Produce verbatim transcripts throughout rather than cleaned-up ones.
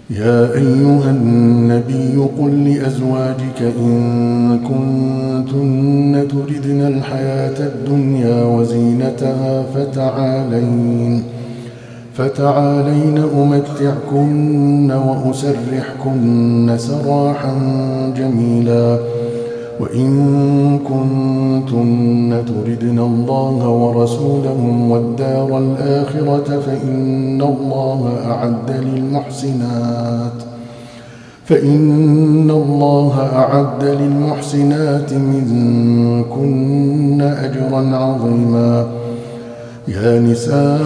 يا أيها النبي قل لأزواجك إن كنتن تردن الحياة الدنيا وزينتها فتعالين فتعالين أمتعكن وأسرحكن سراحا جميلا وإن كنتن تردن الله ورسوله والدار الآخرة فإن الله أعد للمحسنات فإن الله أعد للمحسنات منكن أجرا عظيما. يا نساء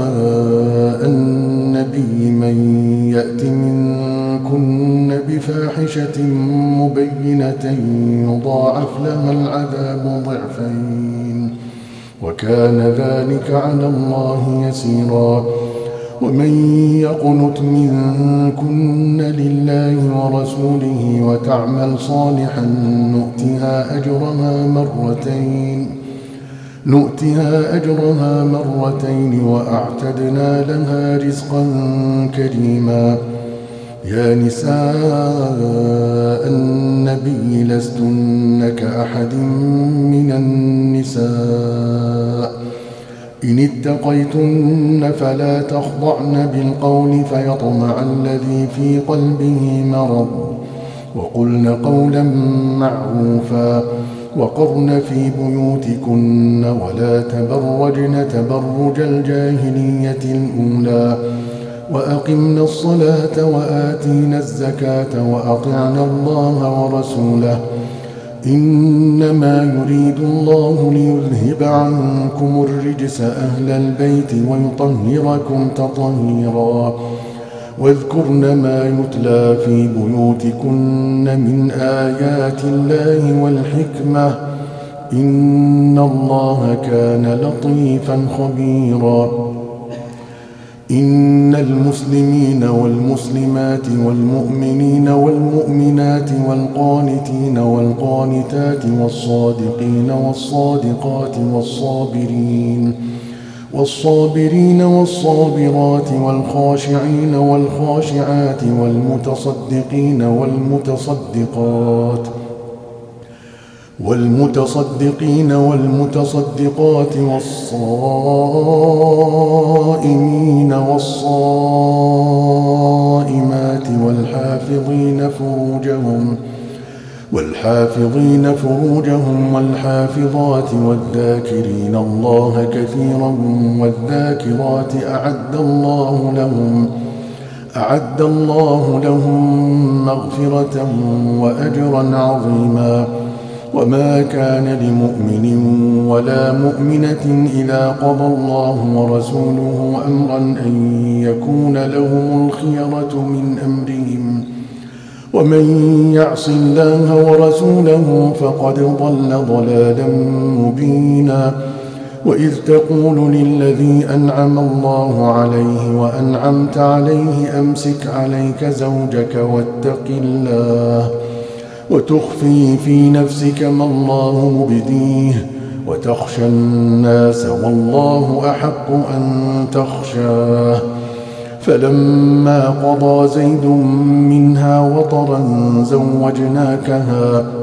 النبي من يأت منكن بفاحشة مبينة يضاعف لها العذاب ضعفين وكان ذلك على الله يسيرا. ومن يقنت منكن لله ورسوله وتعمل صالحا نؤتها أجرها مرتين نؤتها أجرها مرتين وأعتدنا لها رزقا كريما. يا نساء النبي لستن كأحد من النساء إن اتقيتن فلا تخضعن بالقول فيطمع الذي في قلبه مرض وقلن قولا معروفا وقرن في بيوتكن ولا تبرجن تبرج الجاهلية الأولى وأقمنا الصلاة وآتينا الزكاة وأطعنا الله ورسوله إنما يريد الله ليذهب عنكم الرجس أهل البيت ويطهركم تطهيرا. واذكرن ما يتلى في بيوتكن من آيات الله والحكمة إن الله كان لطيفا خبيرا. إن المسلمين والمسلمات والمؤمنين والمؤمنات والقانتين والقانتات والصادقين والصادقات والصابرين والصابرين والصابرات والخاشعين والخاشعات والمتصدقين والمتصدقات والمتصدقين والمتصدقات والصائمين والصائمات والحافظين فروجهم والحافظين فروجهم والحافظات والذاكرين الله كثيرا والذاكرات أعد الله لهم أعد الله لهم مغفرة وأجرا عظيما. وما كان لمؤمن ولا مؤمنة إذا قضى الله ورسوله أمرا أن يكون لهم الخيرة من أمرهم ومن يعص الله ورسوله فقد ضل ضلالا مبينا. وإذ تقول للذي أنعم الله عليه وأنعمت عليه أمسك عليك زوجك واتق الله وتخفي في نفسك ما الله مبديه وتخشى الناس والله أحق أن تخشاه. فلما قضى زيد منها وطرا زوجناكها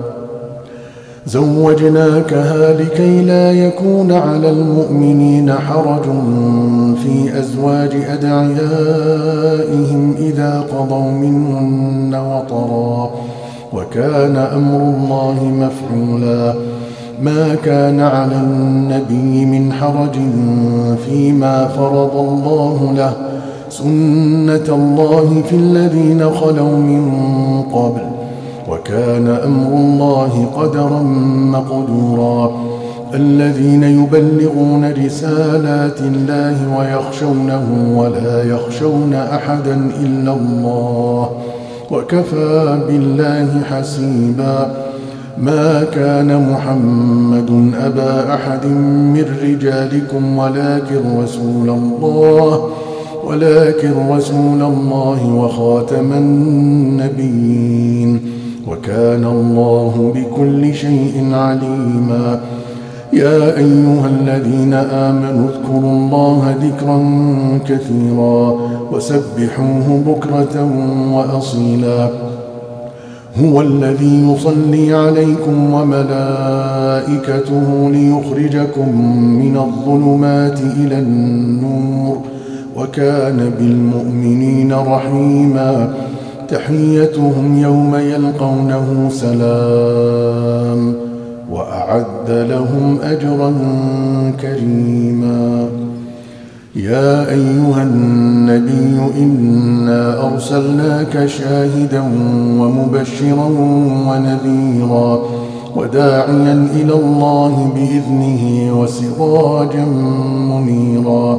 زوجناكها لكي لا يكون على المؤمنين حرج في أزواج أدعيائهم إذا قضوا منهن وطرا وكان أمر الله مفعولا. ما كان على النبي من حرج فيما فرض الله له سنة الله في الذين خلوا من قبل وكان أمر الله قدرا مقدورا. الذين يبلغون رسالات الله ويخشونه ولا يخشون أحدا إلا الله وكفى بالله حسيبا. ما كان محمد أبا أحد من رجالكم ولكن رسول الله ولكن رسول الله وخاتم النبيين وكان الله بكل شيء عليما. يا أيها الذين آمنوا اذكروا الله ذكرا كثيرا وسبحوه بكرة وأصيلا هو الذي يصلي عليكم وملائكته ليخرجكم من الظلمات إلى النور وكان بالمؤمنين رحيما تحيتهم يوم يلقونه سلام وأعد لهم أجرا كريما يا أيها النبي إنا أرسلناك شاهدا ومبشرا ونذيرا وداعيا إلى الله بإذنه وسراجا منيرا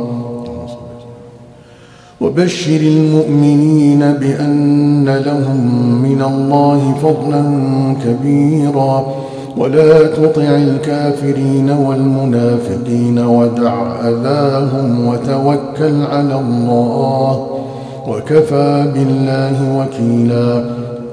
وبشر المؤمنين بأن لهم من الله فضلا كبيرا ولا تطع الكافرين والمنافقين ودع أذاهم وتوكل على الله وكفى بالله وكيلا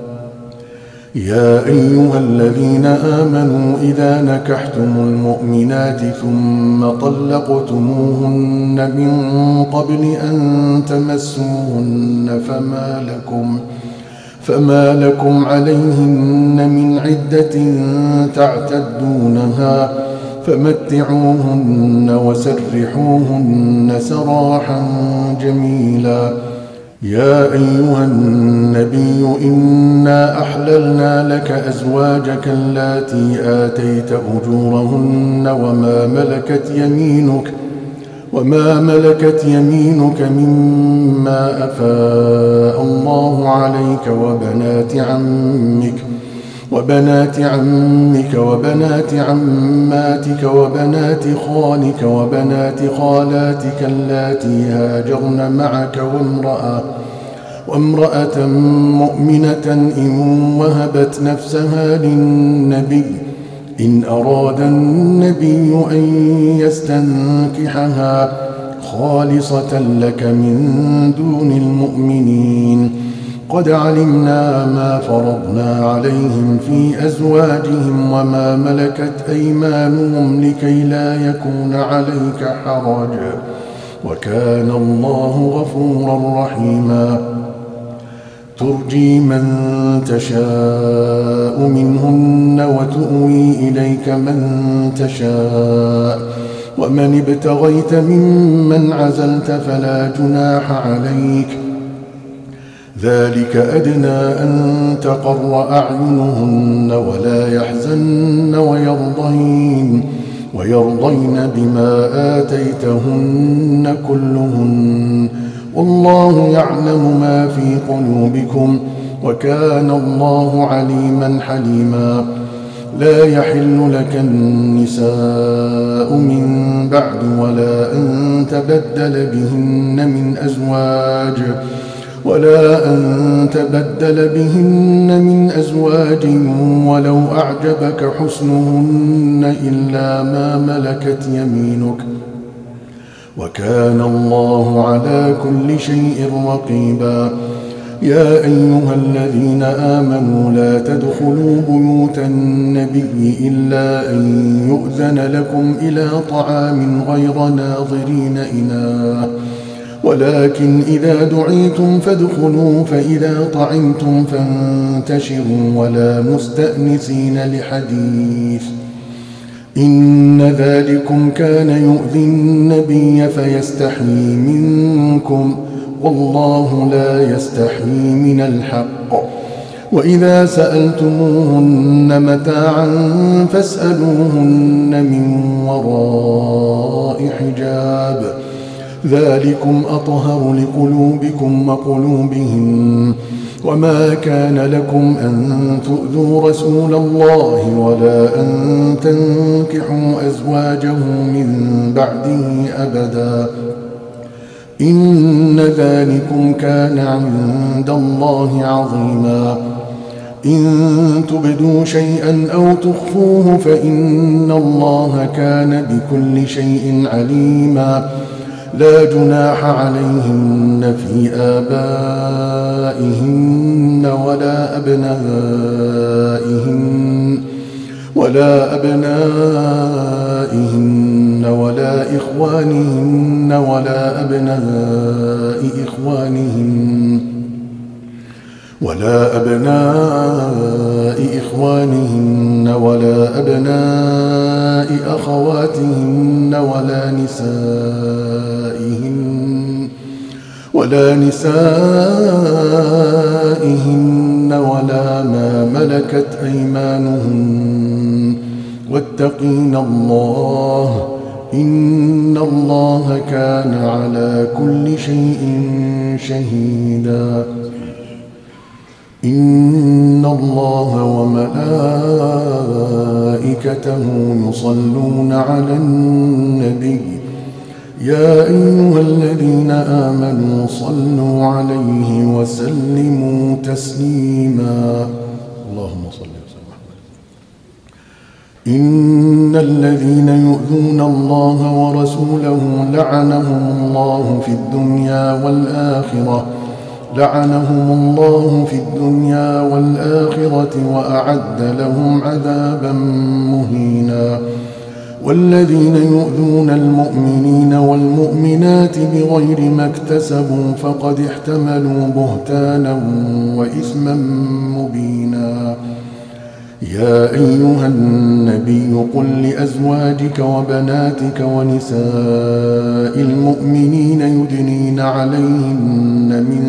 يا أيها الذين آمنوا إذا نكحتم المؤمنات ثم طلقتموهن من قبل أن تمسوهن فما لكم فما لكم عليهن من عدة تعتدونها فمتعوهن وسرحوهن سراحا جميلا يا أيها النبي إنا أحللنا لك أزواجك اللاتي آتيت أجورهن وما ملكت يمينك وما ملكت يمينك مما أفاء الله عليك وبنات عمك وبنات عمك وبنات عماتك وبنات خالك وبنات خالاتك اللاتي هاجرن معك وامرأة وامرأة مؤمنة إن وهبت نفسها للنبي إن أراد النبي أن يستنكحها خالصة لك من دون المؤمنين قد علمنا ما فرضنا عليهم في أزواجهم وما ملكت أيمانهم لكي لا يكون عليك حرج وكان الله غفورا رحيما ترجي من تشاء منهن وتؤوي إليك من تشاء ومن ابتغيت ممن عزلت فلا جناح عليك ذلك أدنى أن تقر أعينهن ولا يحزن ويرضين ويرضين بما آتيتهن كلهن والله يعلم ما في قلوبكم وكان الله عليما حليما لا يحل لك النساء من بعد ولا أن تبدل بهن من أزواج ولا أن تبدل بهن من أزواج ولو أعجبك حسنهن إلا ما ملكت يمينك وكان الله على كل شيء رقيبا يا أيها الذين آمنوا لا تدخلوا بيوت النبي إلا أن يؤذن لكم إلى طعام غير ناظرين إناه ولكن إذا دعيتم فادخلوا فإذا طعمتم فانتشروا ولا مستأنسين لحديث إن ذلكم كان يؤذي النبي فيستحيي منكم والله لا يستحيي من الحق وإذا سألتموهن متاعا فاسألوهن من وراء حجاب ذلكم أطهر لقلوبكم وقلوبهم وما كان لكم أن تؤذوا رسول الله ولا أن تنكحوا أزواجه من بعده أبدا إن ذلكم كان عند الله عظيما إن تبدوا شيئا أو تخفوه فإن الله كان بكل شيء عليما لا جناح عليهن في آبائهن ولا أبنائهن ولا أبنائهن ولا إخوانهن ولا أبناء إخوانهن ولا أبناء إخوانهن ولا أبناء أخواتهن ولا نسائهن ولا نسائهن ولا ما ملكت أيمانهن واتقين الله إن الله كان على كل شيء شهيدا. إن الله وملائكته يصلون على النبي يا أيها الذين آمنوا صلوا عليه وسلموا تسليما. اللهم صل وسلم. إن الذين يؤذون الله ورسوله لعنهم الله في الدنيا والآخرة لعنهم الله في الدنيا والآخرة وأعد لهم عذابا مهينا. والذين يؤذون المؤمنين والمؤمنات بغير ما اكتسبوا فقد احتملوا بهتانا وإثما مبينا. يا أيها النبي قل لأزواجك وبناتك ونساء المؤمنين يدنين عليهن من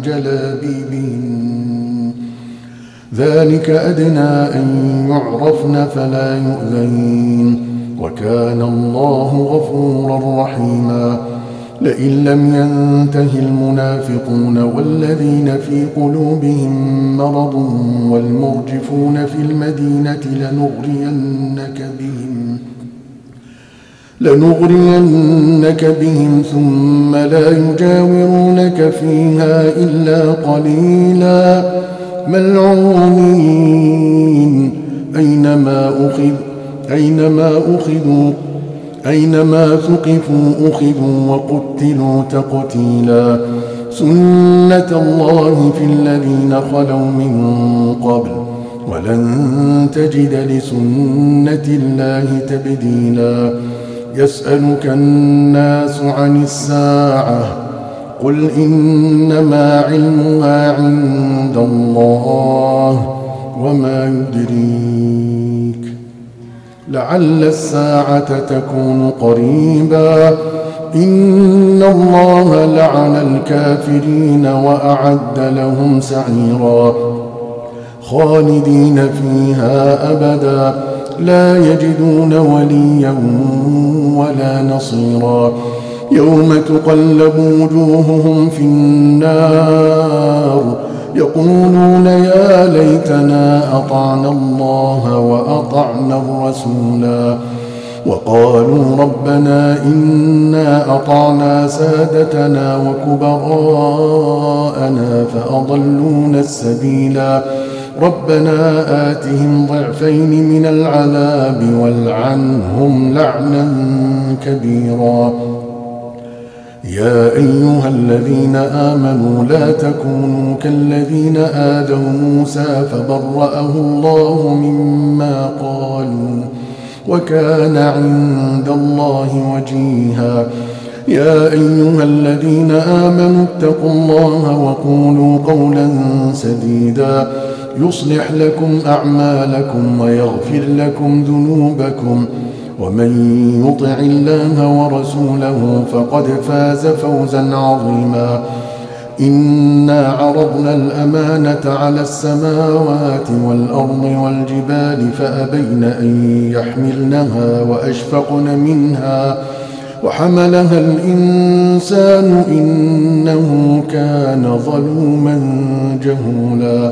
جلابيبهن ذلك أدنى أن يعرفن فلا يؤذين وكان الله غفورا رحيما. لئن لم ينته المنافقون والذين في قلوبهم مرض والمرجفون في المدينة لنغرينك بهم لنغرينك بهم ثم لا يجاورونك فيها إلا قليلا ملعونين أينما أخذ أينما أخذوا أينما ثقفوا أخذوا وقتلوا تقتيلا. سنة الله في الذين خلوا من قبل ولن تجد لسنة الله تبديلا. يسألك الناس عن الساعة قل إنما علمها عند الله وما يدريك لعل الساعة تكون قريبا. إن الله لعن الكافرين وأعد لهم سعيرا خالدين فيها أبدا لا يجدون وليا ولا نصيرا. يوم تقلب وجوههم في النار يقولون يا ليتنا أطعنا الله وأطعنا الرسولا وقالوا ربنا إنا أطعنا سادتنا وكبراءنا فأضلونا السبيلا ربنا آتهم ضعفين من العذاب والعنهم لعنا كبيرا. يا أيها الذين آمنوا لا تكونوا كالذين آذوا موسى فبرأه الله مما قالوا وكان عند الله وجيها. يا أيها الذين آمنوا اتقوا الله وقولوا قولا سديدا يصلح لكم أعمالكم ويغفر لكم ذنوبكم ومن يطع الله ورسوله فقد فاز فوزا عظيما. إنا عرضنا الأمانة على السماوات والأرض والجبال فأبين أن يحملنها وأشفقن منها وحملها الإنسان إنه كان ظلوما جهولا.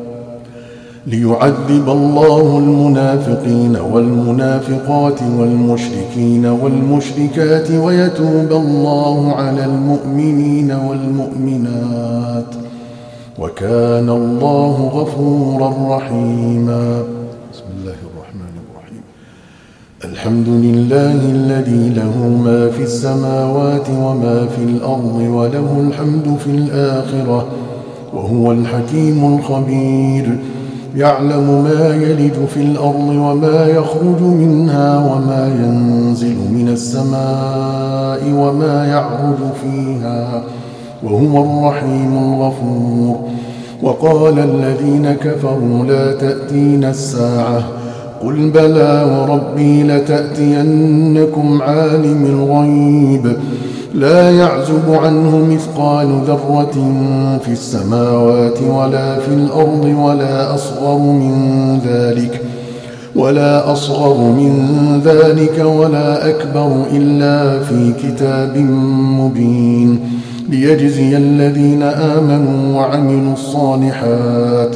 ليعذب الله المنافقين والمنافقات والمشركين والمشركات ويتوب الله على المؤمنين والمؤمنات وكان الله غفورا رحيما. بسم الله الرحمن الرحيم. الحمد لله الذي له ما في السماوات وما في الأرض وله الحمد في الآخرة وهو الحكيم الخبير. يعلم ما يلج في الأرض وما يخرج منها وما ينزل من السماء وما يعرج فيها وهو الرحيم الغفور. وقال الذين كفروا لا تأتينا الساعة قل بلى وربي لتأتينكم عالم الغيب لا يعزب عنه مثقال ذرة في السماوات ولا في الأرض ولا أصغر من ذلك ولا أصغر من ذلك ولا أكبر إلا في كتاب مبين ليجزي الذين آمنوا وعملوا الصالحات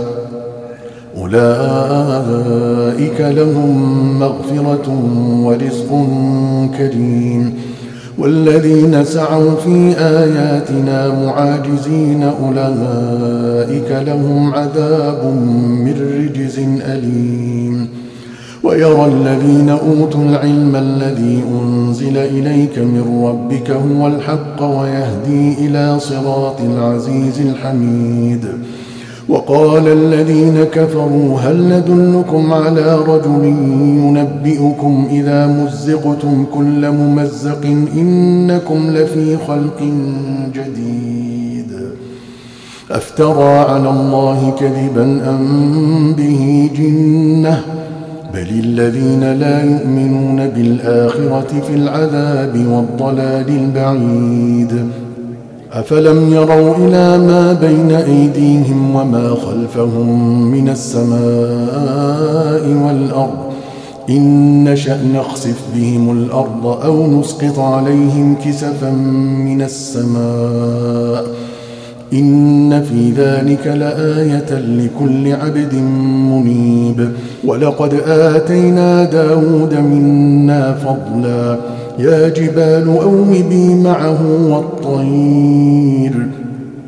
أولئك لهم مغفرة ورزق كريم. والذين سعوا في آياتنا معاجزين أولئك لهم عذاب من رجز أليم. ويرى الذين أوتوا العلم الذي أنزل إليك من ربك هو الحق ويهدي إلى صراط العزيز الحميد. وقال الذين كفروا هل ندلكم على رجل ينبئكم إذا مزقتم كل ممزق إنكم لفي خلق جديد أفترى على الله كذبا أم به جنة بل الذين لا يؤمنون بالآخرة في العذاب والضلال البعيد. أفلم يروا إلى ما بين أيديهم وما خلفهم من السماء والأرض إن نشأ نخسف بهم الأرض أو نسقط عليهم كسفا من السماء إن في ذلك لآية لكل عبد منيب. ولقد آتينا داود منا فضلا يا جبال أوبي معه والطير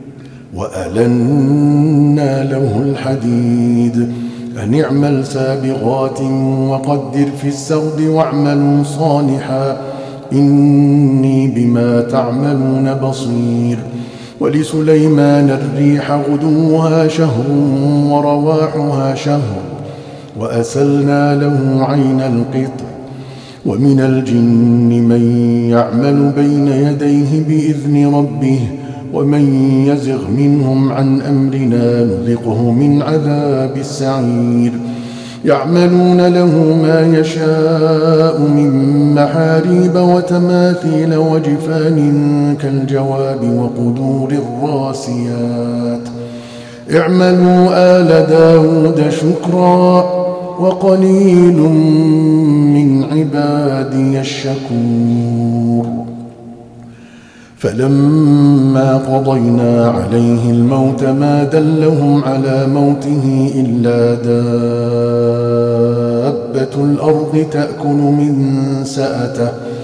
وألنا له الحديد أن اعمل سابغات وقدر في السرد واعملوا صالحا إني بما تعملون بصير. ولسليمان الريح غدوها شهر ورواحها شهر وأسلنا له عين القطر ومن الجن من يعمل بين يديه بإذن ربه ومن يزغ منهم عن أمرنا نذقه من عذاب السعير. يعملون له ما يشاء من محاريب وتماثيل وجفان كالجواب وقدور الراسيات اعملوا آل داود شكرا وقليل من عبادي الشكور. فلما قضينا عليه الموت ما دلهم على موته إلا دابة الأرض تأكل من سأته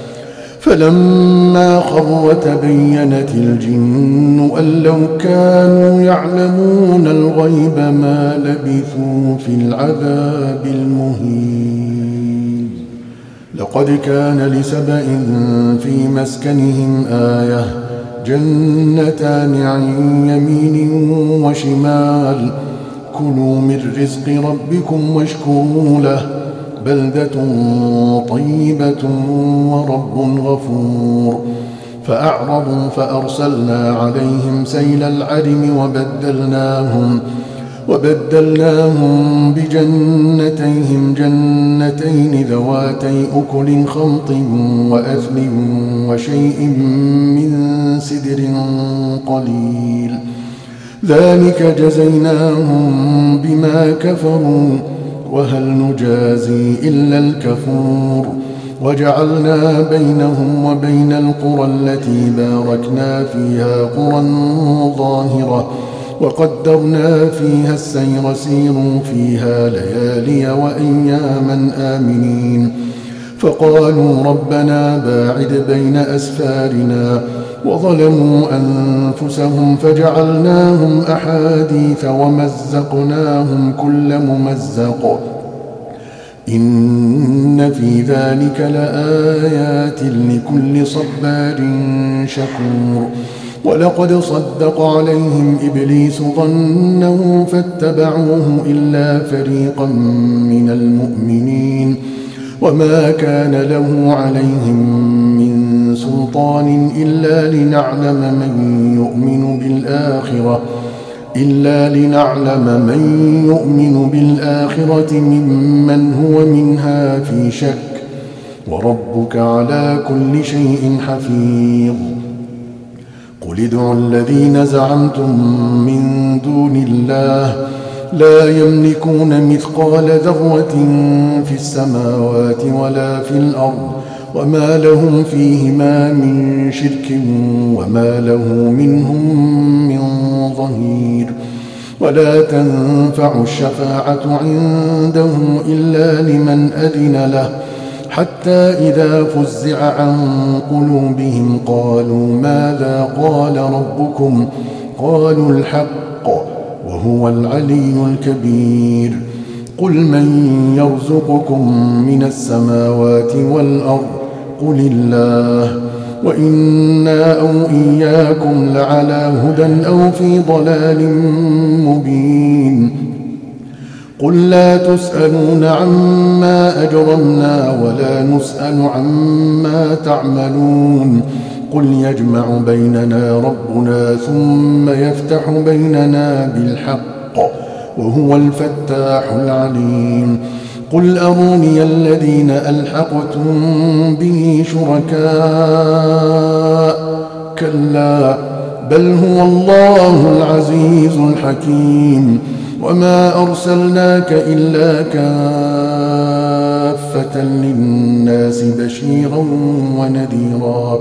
فلما خر تبينت الجن أن لو كانوا يعلمون الغيب ما لبثوا في العذاب المهين. لقد كان لسبإ في مسكنهم آية جنتان عن يمين وشمال كلوا من رزق ربكم واشكروا له بلدة طيبة ورب غفور. فأعرضوا فأرسلنا عليهم سيل العرم وبدلناهم وبدلناهم بجنتيهم جنتين ذواتي أكل خمط وأثل وشيء من سدر قليل ذلك جزيناهم بما كفروا وهل نجازي إلا الكفور. وجعلنا بينهم وبين القرى التي باركنا فيها قرى ظاهرة وقدرنا فيها السير سيروا فيها ليالي وأياما آمنين. فقالوا ربنا باعد بين أسفارنا وظلموا أنفسهم فجعلناهم أحاديث ومزقناهم كل ممزق إن في ذلك لآيات لكل صبار شكور ولقد صدق عليهم إبليس ظنه فاتبعوه إلا فريقا من المؤمنين وما كان له عليهم من سلطان إلا لنعلم من يؤمن بالآخرة إلا لنعلم من يؤمن بالآخرة ممن هو منها في شك وربك على كل شيء حفيظ قل ادعوا الذين زعمتم من دون الله لا يملكون مثقال ذرة في السماوات ولا في الأرض وما لهم فيهما من شرك وما له منهم من ظهير ولا تنفع الشفاعة عنده إلا لمن أذن له حتى إذا فزع عن قلوبهم قالوا ماذا قال ربكم قالوا الحق وهو العلي الكبير قل من يرزقكم من السماوات والأرض قل الله وإنا أو إياكم لعلى هدى أو في ضلال مبين قل لا تسألون عما أجرمنا ولا نسأل عما تعملون قل يجمع بيننا ربنا ثم يفتح بيننا بالحق وهو الفتاح العليم قل أروني الذين ألحقتم به شركاء كلا بل هو الله العزيز الحكيم وما أرسلناك إلا كافة للناس بشيرا ونذيرا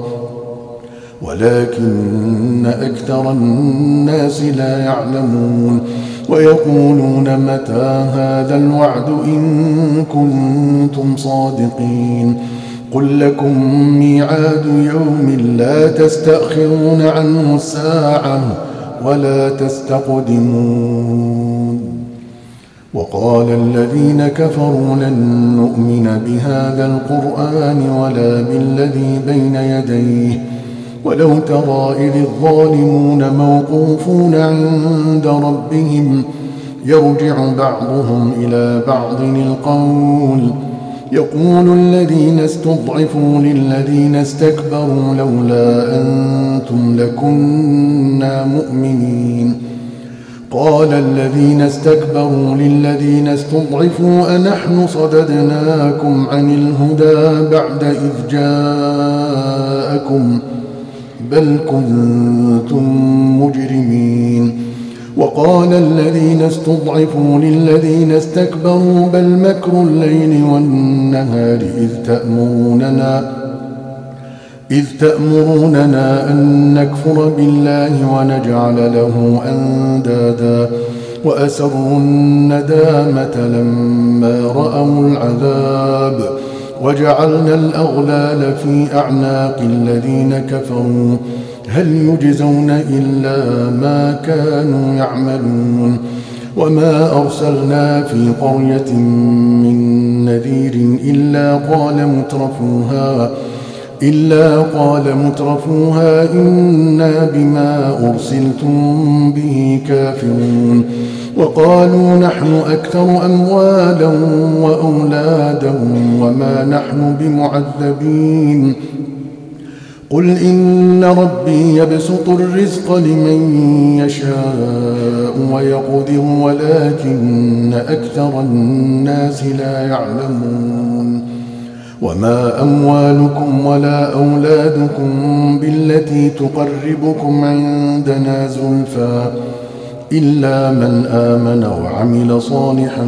ولكن أكثر الناس لا يعلمون ويقولون متى هذا الوعد إن كنتم صادقين قل لكم ميعاد يوم لا تستأخرون عنه ساعة ولا تستقدمون وقال الذين كفروا لن نؤمن بهذا القرآن ولا بالذي بين يديه ولو ترى إذ الظالمون موقوفون عند ربهم يرجع بعضهم إلى بعض القول يقول الذين استضعفوا للذين استكبروا لولا أنتم لكنا مؤمنين قال الذين استكبروا للذين استضعفوا أنحن صددناكم عن الهدى بعد إذ جاءكم بل كنتم مجرمين وقال الذين استضعفوا للذين استكبروا بل مكر الليل والنهار إذ تأمروننا إذ تأمروننا أن نكفر بالله ونجعل له أندادا وأسروا الندامة لما رأوا العذاب وجعلنا الأغلال في أعناق الذين كفروا هل يجزون إلا ما كانوا يعملون وما أرسلنا في قرية من نذير إلا قال مترفوها إلا قال مترفوها إنا بما أرسلتم به كافرون وقالوا نحن أكثر أموالا وأولادا وما نحن بمعذبين قل إن ربي يبسط الرزق لمن يشاء ويقدر ولكن أكثر الناس لا يعلمون وما أموالكم ولا أولادكم بالتي تقربكم عندنا زلفى إلا من آمن وعمل صالحا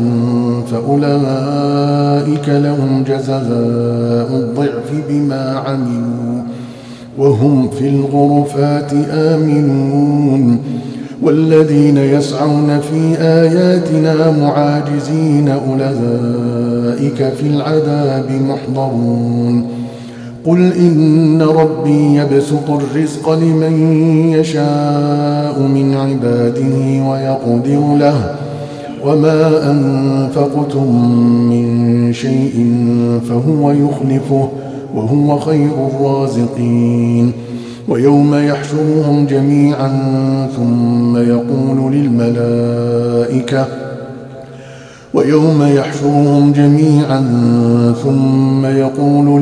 فأولئك لهم جزاء الضعف بما عملوا وهم في الغرفات آمنون والذين يسعون في آياتنا معاجزين أولئك في العذاب محضرون قل إن ربي يبسط الرزق لمن يشاء من عباده ويقدر له وما أنفقتم من شيء فهو يخلفه وهو خير الرازقين. ويوم يحشرهم جميعا ثم يقول للملائكة ويوم يحشرهم جميعا ثم يقول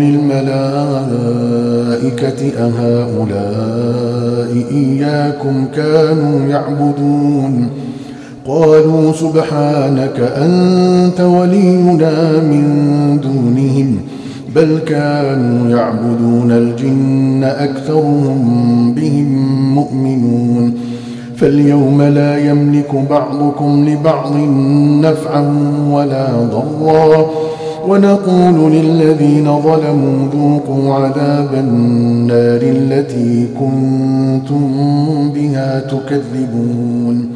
للملائكة أهؤلاء إياكم كانوا يعبدون؟ قالوا سبحانك أنت ولينا من دونهم بل كانوا يعبدون الجن أكثرهم بهم مؤمنون. فاليوم لا يملك بعضكم لبعض نفعا ولا ضرا ونقول للذين ظلموا ذوقوا عذاب النار التي كنتم بها تكذبون.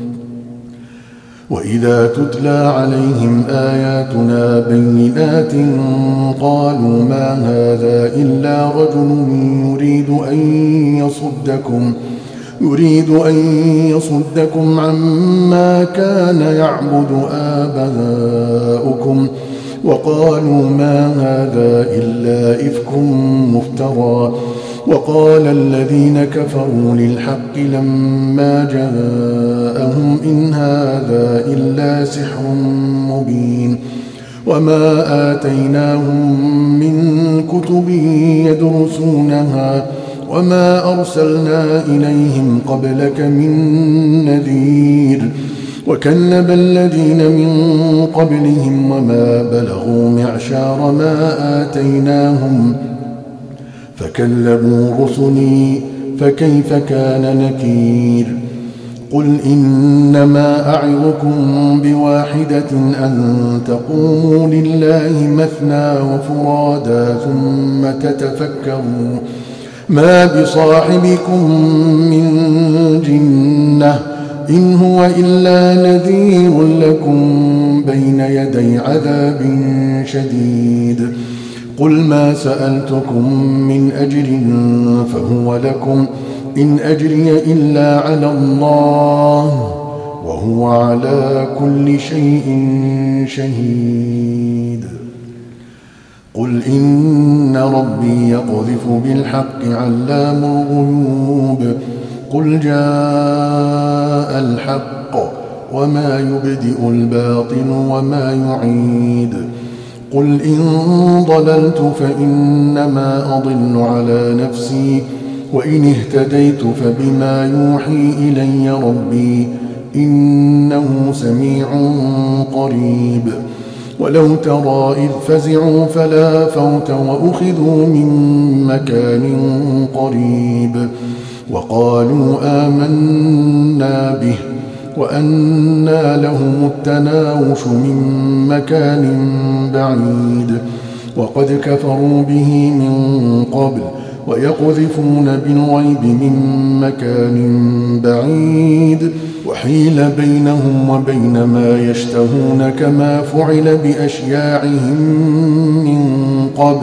وإذا تتلى عليهم آياتنا بينات قالوا ما هذا إلا رجل يريد أن يصدكم يريد أن يصدكم عما كان يعبد آباؤكم وقالوا ما هذا إلا إفك مفترى. وقال الذين كفروا للحق لما جاءهم إن هذا إلا سحر مبين. وما آتيناهم من كتب يدرسونها وما أرسلنا إليهم قبلك من نذير. وكذب الذين من قبلهم وما بلغوا معشار ما آتيناهم فكذبوا رسلي فكيف كان نكير. قل إنما أعظكم بواحدة أن تقوموا لله مثنى وفرادا ثم تتفكروا ما بصاحبكم من جنة إن هو إلا نذير لكم بين يدي عذاب شديد. قل ما سألتكم من أجر فهو لكم إن أجري إلا على الله وهو على كل شيء شهيد. قل إن ربي يقذف بالحق علام الغيوب. قل جاء الحق وما يبدئ الباطل وما يعيد. قل إن ضللت فإنما أضل على نفسي وإن اهتديت فبما يوحي إلي ربي إنه سميع قريب. ولو ترى إذ فزعوا فلا فوت وأخذوا من مكان قريب وقالوا آمنا به وأنى لهم التناوش من مكان بعيد. وقد كفروا به من قبل ويقذفون بالغيب من مكان بعيد وحيل بينهم وبين ما يشتهون كما فعل بأشياعهم من قبل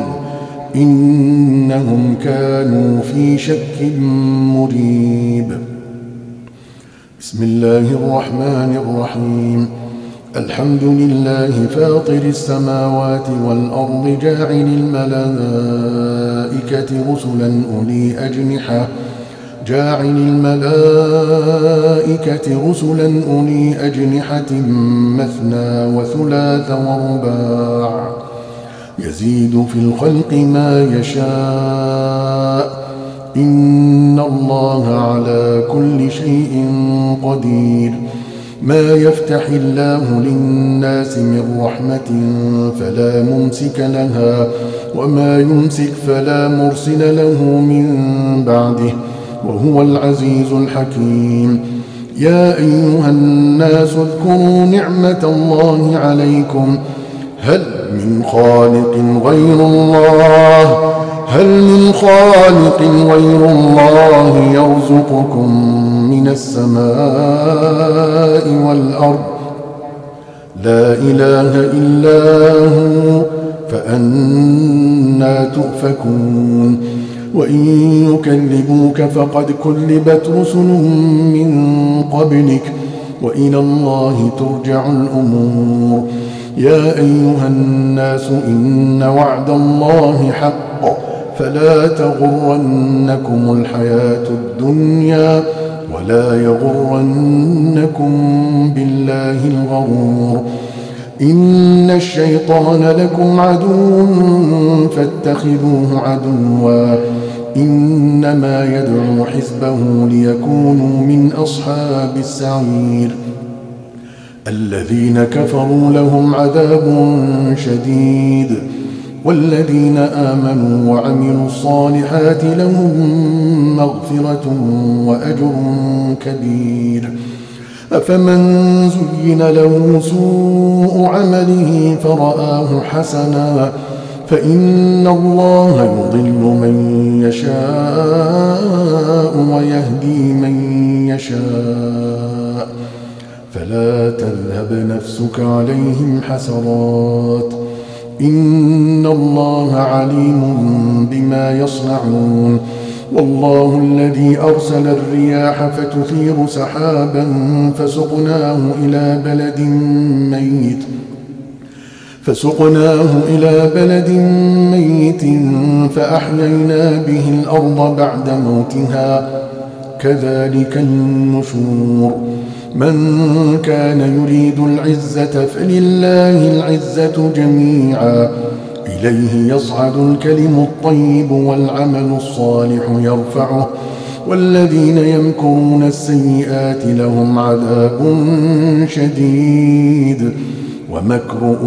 إنهم كانوا في شك مريب. بسم الله الرحمن الرحيم. الحمد لله فاطر السماوات والأرض جاعل الملائكة رسلا أولي أجنحة جاعل الملائكة رسلا أولي أجنحة مثنى وثلاث ورباع يزيد في الخلق ما يشاء إن الله على كل شيء قدير. ما يفتح الله للناس من رحمة فلا ممسك لها وما يمسك فلا مرسل له من بعده وهو العزيز الحكيم. يا أيها الناس اذكروا نعمة الله عليكم هل من خالق غير الله هل من خالق غير الله يرزقكم من السماء والأرض لا إله إلا هو فأنى تؤفكون. وإن يكذبوك فقد كذبت رسل من قبلك وإلى الله ترجع الأمور. يا أيها الناس إن وعد الله حق فلا تغرنكم الحياة الدنيا ولا يغرنكم بالله الغرور. إن الشيطان لكم عدو فاتخذوه عدوا إنما يدعو حزبه ليكونوا من أصحاب السعير. الذين كفروا لهم عذاب شديد والذين آمنوا وعملوا الصالحات لهم مغفرة وأجر كبير. أفمن زين له سوء عمله فرآه حسنا فإن الله يضل من يشاء ويهدي من يشاء فلا تذهب نفسك عليهم حسرات إن الله عليم بما يصنعون. والله الذي أرسل الرياح فتثير سحابا فسقناه إلى بلد ميت فسقناه إلى بلد ميت فأحيينا به الأرض بعد موتها كذلك النشور. من كان يريد العزة فلله العزة جميعا إليه يصعد الكلم الطيب والعمل الصالح يرفعه والذين يمكرون السيئات لهم عذاب شديد ومكر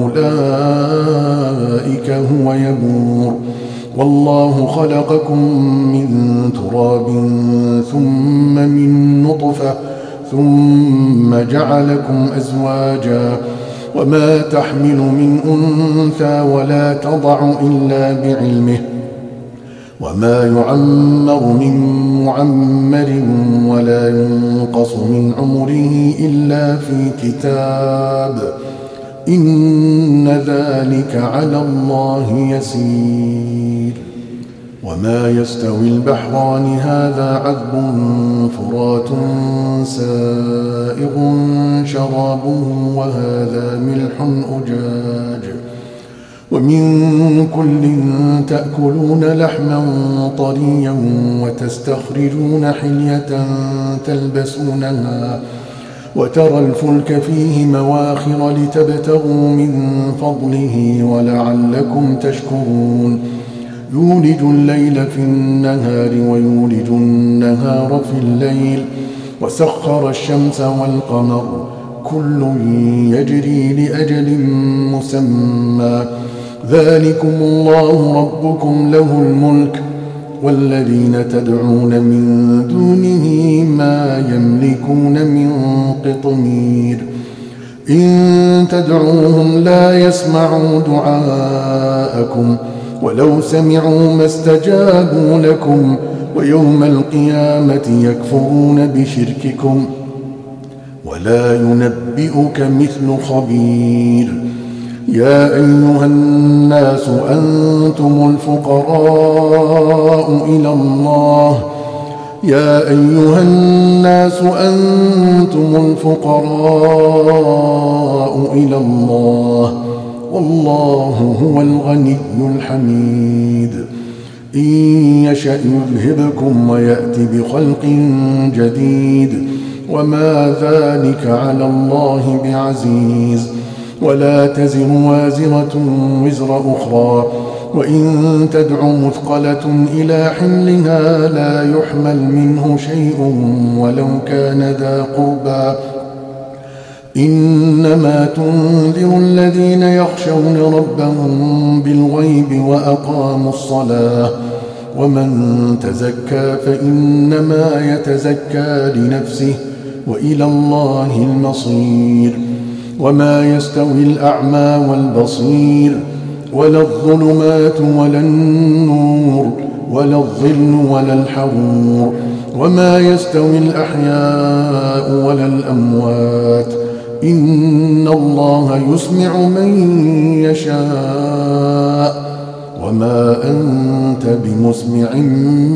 أولئك هو يبور. والله خلقكم من تراب ثم من نطفة ثم جعلكم أزواجا وما تحمل من أنثى ولا تضع إلا بعلمه وما يعمر من معمر ولا ينقص من عمره إلا في كتاب إن ذلك على الله يسير. وما يستوي البحران هذا عذب فرات سائغ شرابه وهذا ملح أجاج ومن كل تأكلون لحما طريا وتستخرجون حلية تلبسونها وترى الفلك فيه مواخر لتبتغوا من فضله ولعلكم تشكرون. يولج الليل في النهار ويولج النهار في الليل وسخر الشمس والقمر كل يجري لأجل مسمى ذلكم الله ربكم له الملك والذين تدعون من دونه ما يملكون من قطمير. إن تدعوهم لا يسمعوا دعاءكم ولو سمعوا ما استجابوا لكم ويوم القيامة يكفرون بشرككم ولا ينبئك مثل خبير. يا أيها الناس أنتم الفقراء إلى الله يا أيها الناس أنتم الفقراء إلى الله والله هو الغني الحميد. إن يشأ يذهبكم ويأتي بخلق جديد وما ذلك على الله بعزيز. ولا تزر وازرة وزر أخرى وإن تدع مثقلة إلى حملها لا يحمل منه شيء ولو كان ذا قربى إنما تنذر الذين يخشون ربهم بالغيب وأقاموا الصلاة ومن تزكى فإنما يتزكى لنفسه وإلى الله المصير. وما يستوي الأعمى والبصير ولا الظلمات ولا النور ولا الظل ولا الحرور وما يستوي الأحياء ولا الأموات إن الله يسمع من يشاء وما أنت بمسمع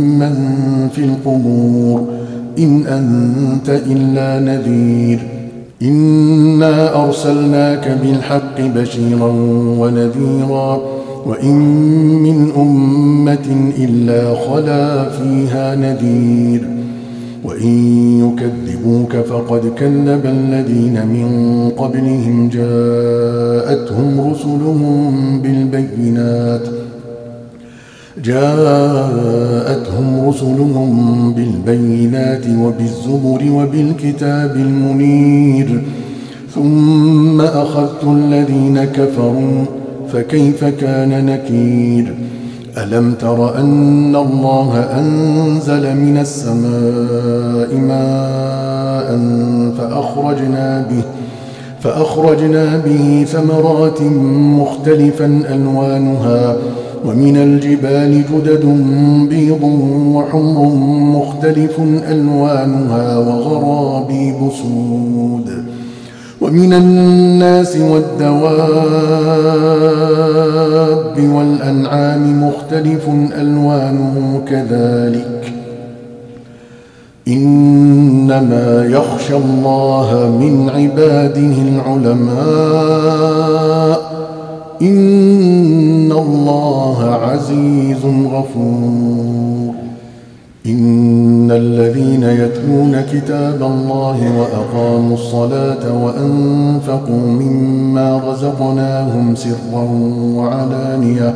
من في القبور إن أنت إلا نذير. إنا أرسلناك بالحق بشيرا ونذيرا وإن من أمة إلا خلا فيها نذير وإن يكذبوك فقد كذب الذين من قبلهم جاءتهم رسلهم بالبينات جاءتهم رسلهم بالبينات وبالزبر وبالكتاب المنير ثم أخذت الذين كفروا فكيف كان نكير ألم تر أن الله أنزل من السماء ماء فأخرجنا به فأخرجنا به ثمرات مختلفا ألوانها ومن الجبال جدد بيض وحمر مختلف ألوانها وغرابيب سود ومن الناس والدواب والأنعام مختلف ألوانه كذلك إنما يخشى الله من عباده العلماء إن الله عزيز غفور إن الذين يتلون كتاب الله وأقاموا الصلاة وأنفقوا مما رزقناهم سرا وعلانية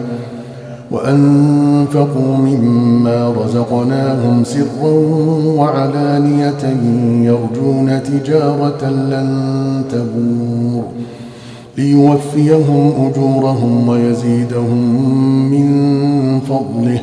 وأنفقوا مما رزقناهم سرا وعلانية يرجون تجارة لن تبور ليوفيهم أجورهم ويزيدهم من فضله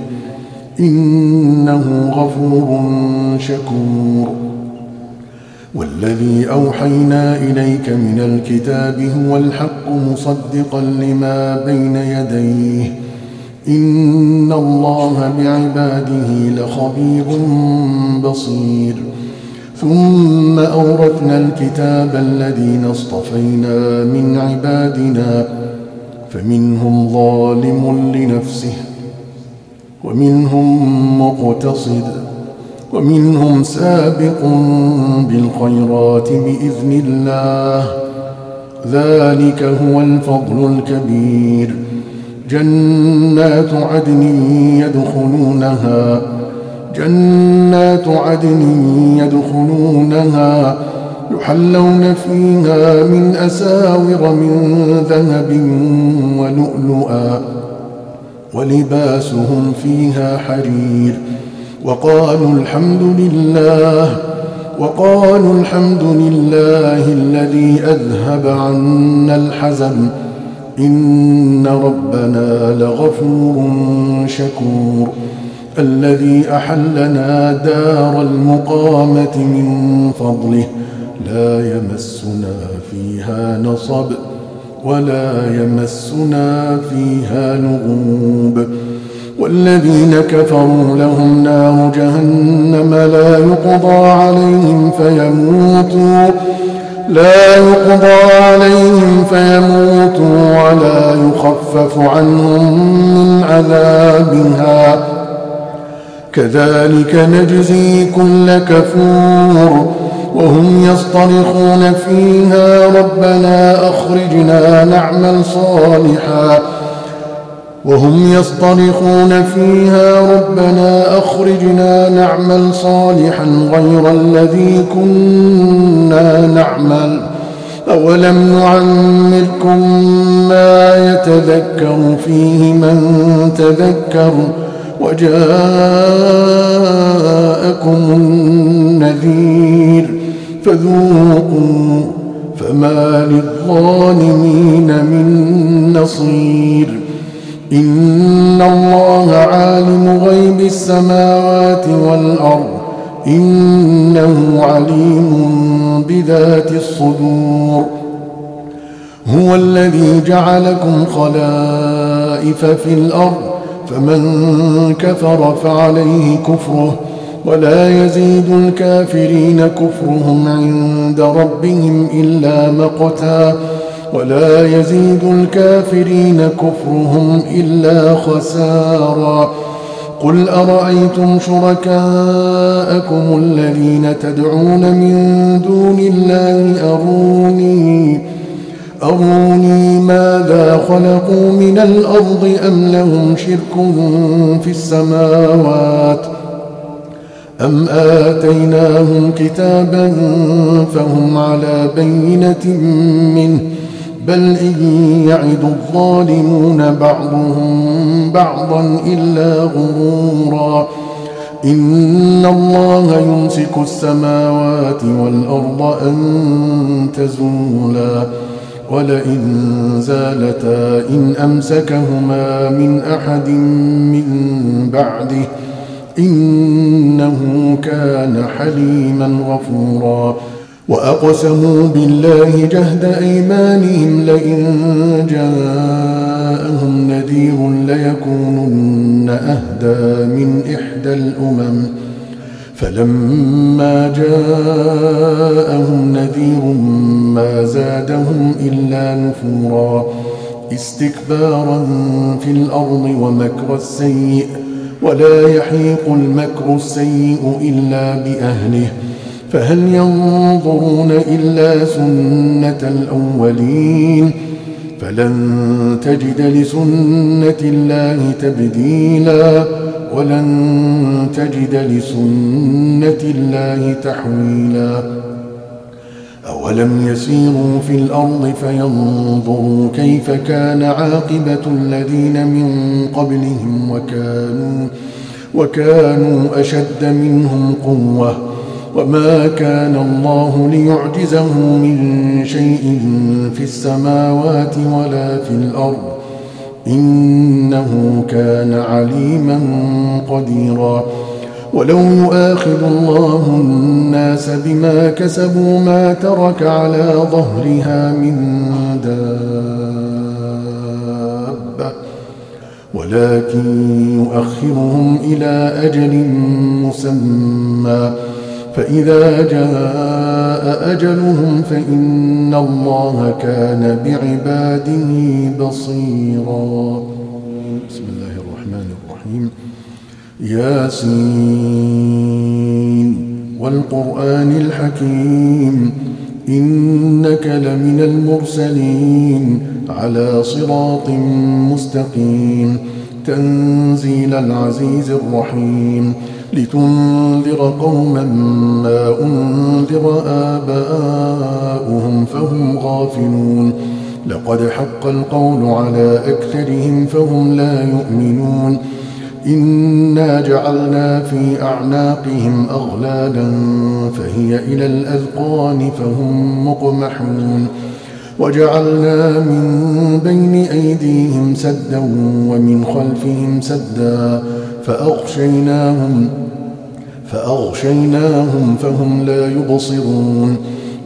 إنه غفور شكور والذي أوحينا إليك من الكتاب هو الحق مصدقا لما بين يديه إن الله بعباده لخبير بصير ثم أورثنا الكتاب الذين اصطفينا من عبادنا فمنهم ظالم لنفسه ومنهم مقتصد ومنهم سابق بالخيرات بإذن الله ذلك هو الفضل الكبير جنات عدن يدخلونها جنات عدن يدخلونها يحلون فيها من أساور من ذهب ولؤلؤا ولباسهم فيها حرير وقالوا الحمد لله وقالوا الحمد لله الذي أذهب عنا الحزن إن ربنا لغفور شكور الذي أحلنا دار المقامة من فضله لا يمسنا فيها نصب ولا يمسنا فيها لغوب والذين كفروا لهم نار جهنم لا يقضى عليهم فيموتوا لا يقضى عليهم فيموتوا ولا يخفف عنهم من عذابها كذلك نجزي كل كفور وهم يصطرخون فيها ربنا أخرجنا نعمل صالحا وهم يصطرخون فيها ربنا أخرجنا نعمل صالحا غير الذي كنا نعمل أولم نعمركم ما يتذكر فيه من تذكر وجاءكم النذير فذوقوا فما للظالمين من نصير إن الله عالم غيب السماوات والأرض إنه عليم بذات الصدور هو الذي جعلكم خلائف في الأرض فمن كفر فعليه كفره ولا يزيد الكافرين كفرهم عند ربهم إلا مقتا ولا يزيد الكافرين كفرهم إلا خسارا قل أرأيتم شركاءكم الذين تدعون من دون الله أروني أروني ماذا خلقوا من الأرض أم لهم شرك في السماوات أم آتيناهم كتابا فهم على بينة منه بل إن يعد الظالمون بعضهم بعضا إلا غرورا إن الله يمسك السماوات والأرض أن تزولا ولئن زالتا إن أمسكهما من أحد من بعده إنه كان حليما غفورا وأقسموا بالله جهد أيمانهم لئن جاءهم نذير ليكونن أهدى من إحدى الأمم فلما جاءهم نذير ما زادهم إلا نفورا استكبارا في الأرض ومكر السيء ولا يحيق المكر السيء إلا بأهله فهل ينظرون إلا سنة الأولين فلن تجد لسنة الله تبديلا ولن تجد لسنة الله تحويلا أولم يسيروا في الأرض فينظروا كيف كان عاقبة الذين من قبلهم وكانوا, وكانوا أشد منهم قوة وما كان الله ليعجزه من شيء في السماوات ولا في الأرض إنه كان عليما قديرا ولو يؤاخذ الله الناس بما كسبوا ما ترك على ظهرها من دابة ولكن يؤخرهم إلى أجل مسمى فإذا جاء أجلهم فإن الله كان بعباده بصيرا. بسم الله الرحمن الرحيم. ياسين والقرآن الحكيم إنك لمن المرسلين على صراط مستقيم تنزيل العزيز الرحيم لتنذر قوما ما أنذر آباؤهم فهم غافلون لقد حق القول على أكثرهم فهم لا يؤمنون إنا جعلنا في أعناقهم أغلالا فهي إلى الأذقان فهم مقمحون وجعلنا من بين أيديهم سدا ومن خلفهم سدا فأغشيناهم فأغشيناهم فهم لا يبصرون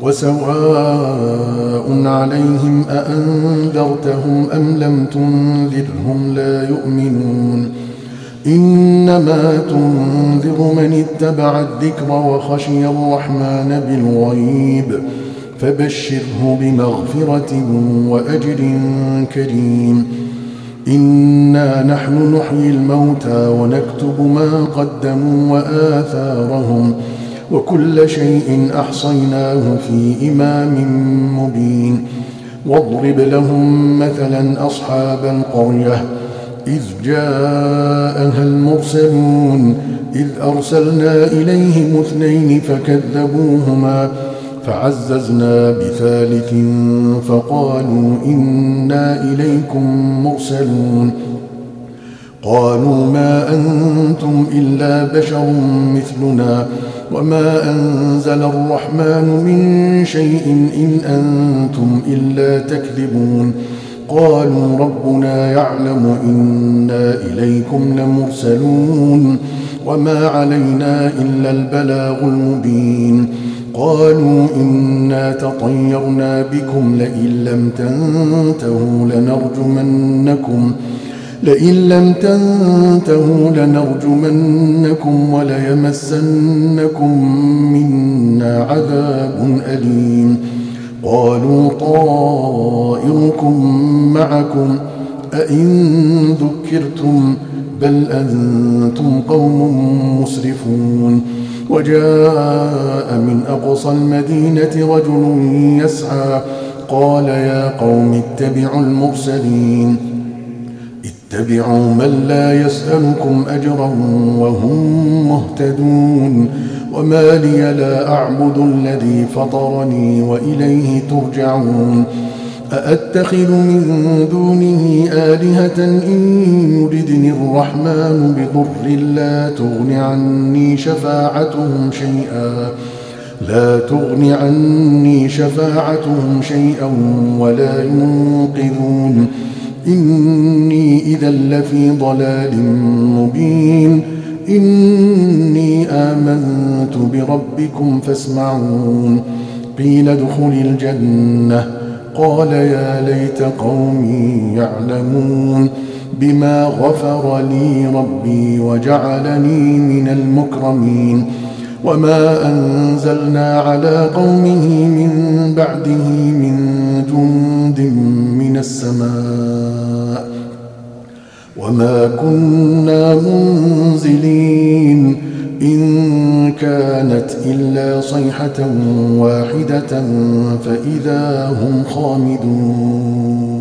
وسواء عليهم أأنذرتهم أم لم تنذرهم لا يؤمنون إنما تنذر من اتبع الذكر وخشي الرحمن بالغيب فبشره بمغفرة وأجر كريم إنا نحن نحيي الموتى ونكتب ما قدموا وآثارهم وكل شيء أحصيناه في إمام مبين واضرب لهم مثلا أصحاب القرية إذ جاءها المرسلون إذ أرسلنا إليهم اثنين فكذبوهما فعززنا بثالث فقالوا إنا إليكم مرسلون قالوا ما أنتم إلا بشر مثلنا وما أنزل الرحمن من شيء إن أنتم إلا تكذبون قالوا ربنا يعلم إنا إليكم لمرسلون وما علينا إلا البلاغ المبين قالوا إنا تطيرنا بكم لئن لم تنتهوا لنرجمنكم لئن لم تنتهوا لنرجمنكم وليمسنكم منا عذاب أليم قالوا طائركم معكم أئن ذكرتم بل أنتم قوم مسرفون. وجاء من أقصى المدينة رجل يسعى قال يا قوم اتبعوا المرسلين اتبعوا من لا يسألكم أجرا وهم مهتدون. وما لي لا أعبد الذي فطرني وإليه ترجعون. أأتخذ من دونه آلهة إن يردني الرحمن بضر لا تغن عني شفاعتهم شيئا لا تغن عني شفاعتهم شيئا ولا ينقذون. إني إذا لفي ضلال مبين. إني آمنت بربكم فاسمعون. قيل ادخل الجنة قال يا ليت قومي يعلمون بما غفر لي ربي وجعلني من المكرمين. وما أنزلنا على قومه من بعده من جند من السماء وما كنا منزلين إن كانت إلا صيحة واحدة فإذا هم خامدون.